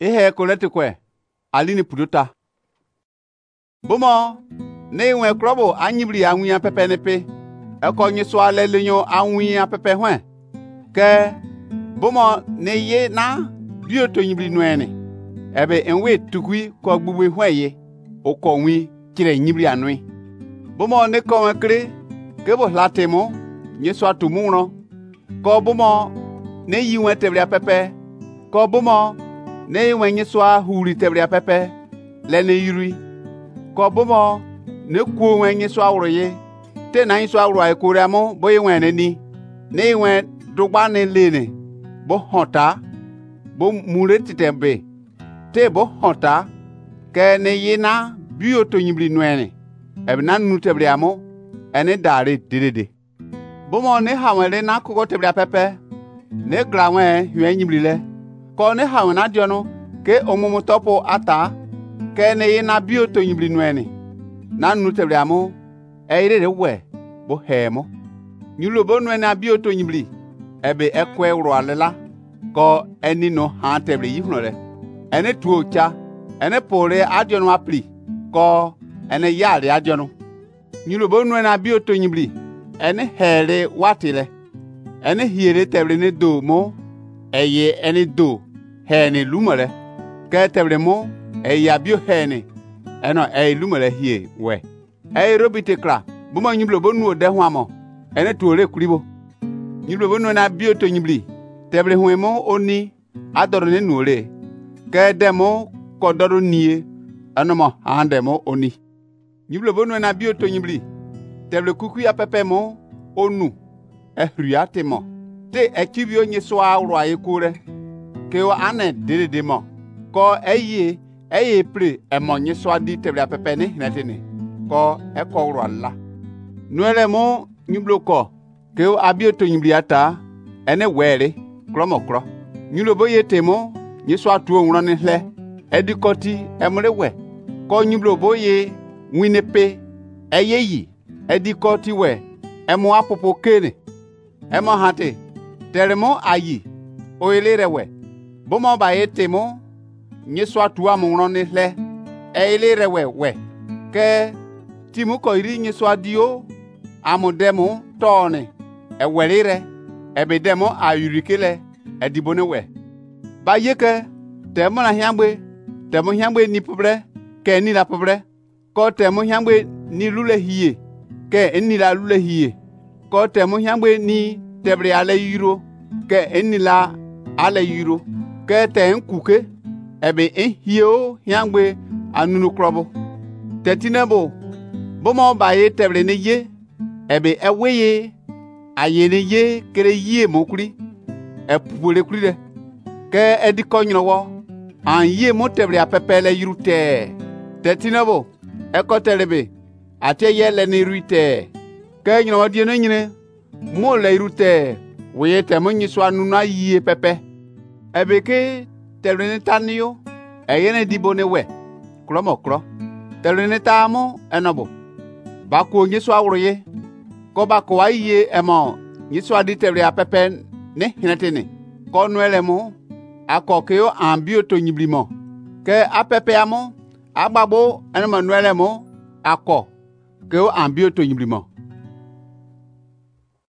Ihe kolete kwe alini pudota. Bomo ne wen krobo anyibri anwia pepe nepe. Eko nyiso alelenyo anwia pepe hwen. Ke bomo ne ye na bioto nyibri nuene. Ebe enwe tukui ko gbugbe hwen ye. Oko nwi kire nyibri anwi. Bomo ne ko kre ke bo latemo nyiso atumuro. Ko bomo ne yi wen tebria pepe. Ko bomo ne yi wen nyiso huri tebria pepe. Le ne yuri. Ko bomo ne kuo wen nyiso awro ye. Te na nyiso awro ay kuramo bo yi wen ni. Ne yi wen dugba ne lene. Bo honta. Bo mure titembe. Te bo honta. Ke ne yina bioto nyibri nuene. Ebe na nu tebria mo. Ene dare dedede. Bomo ne hawele na kuko tebria pepe. Ne grawen huen nyibri le. Ko ne hawen na diono. Ke omumu topo ata. Ke ne yina bioto nyibri nuene. Na nu tebria mo. Eire we. Bo hemo. Nyulo bo nuene bioto nyibri. Ebe ekwe uro alela. Ko eni no han tebri yihunole. Ene tuocha. Ene pore adiono apli. Ko ene yare adiono. Nyulo bo nuene bioto nyibri. Ene here watile. Ene hiere tebri ne do mo. Eye ene do. Hene lumole. Ke tebri mo. Eye abio hene. Eno lumole hie we. Robite kra. Buma nyulo bo nuo de huamo. Ene tuore kuribo. Nyulo bo nuene bioto nyibri. Tebri huemo oni. Adoro ne nuore. Ke demo kodoro nie. Eno mo handemo oni. Nyulo bo nuene bioto nyibri. Tebri kuku ya pepe mo. Onu. Ehriate mo. Te ekibio nyiso awro ayekure. Ke o ane dedede mo. Ko eye pre emo nyiso adi tebri pepe ne hinatene. Ko eko wro alla. Nuere mo nyulo ko. Ke o abioto nyibri ata. Ene were. Kromo kro. Nyulo bo yete mo. Nyiso atu onwro ne hle. Edikoti emre we. Ko nyulo bo ye winepe. Eyeyi. Edikoti we. Emo apopo kene. Emo hate. Teremo ayi. Oelere we. Bomo ba yete mo. Nyiso atu amonwro ne hle. Eilere we. Ke timu ko iri nyiso adio. Amodemo tone. Ewelire. Ebedemo ayurikele. Edibone we. Ba yeke. Temo na hiangbe. Temo hiangbe ni pobre. Ke ni la pobre. Ko temo hiangbe ni lule hiye. Ke ni la lule hiye. Ko temo hiangbe ni tebri ale yiro. Ke ni la ale yiro. Ke te nkuke. Ebe hiyo hiangbe anunu krobo. Tetinebo. Bomo ba ye tebri ne ye. Ebe eweye. Aye ne ye kere ye mokuri. Epupole kuri de. Ke ediko nyinowo. An ye mo tebri apepe le yirute. Tetinebo. Eko telebe. Ate ye le ne ruite. Ke nyinowo die no nyine. Mo le yirute. Weye temo nyiso anunu aye pepe. Ebe ke tebri ne taniyo. Eye ne dibone we. Kromo kro. Tebri ne tamo enobo. Bako nyiso awro ye. Ko bako aye emo. Nyiso adi tebri apepe ne hinatene. Ko nuele mo. Ako keo ambioto nyibri mo. Ke apepe amo. Agbabo eno nuele mo. Ako keo ambioto nyibri mo.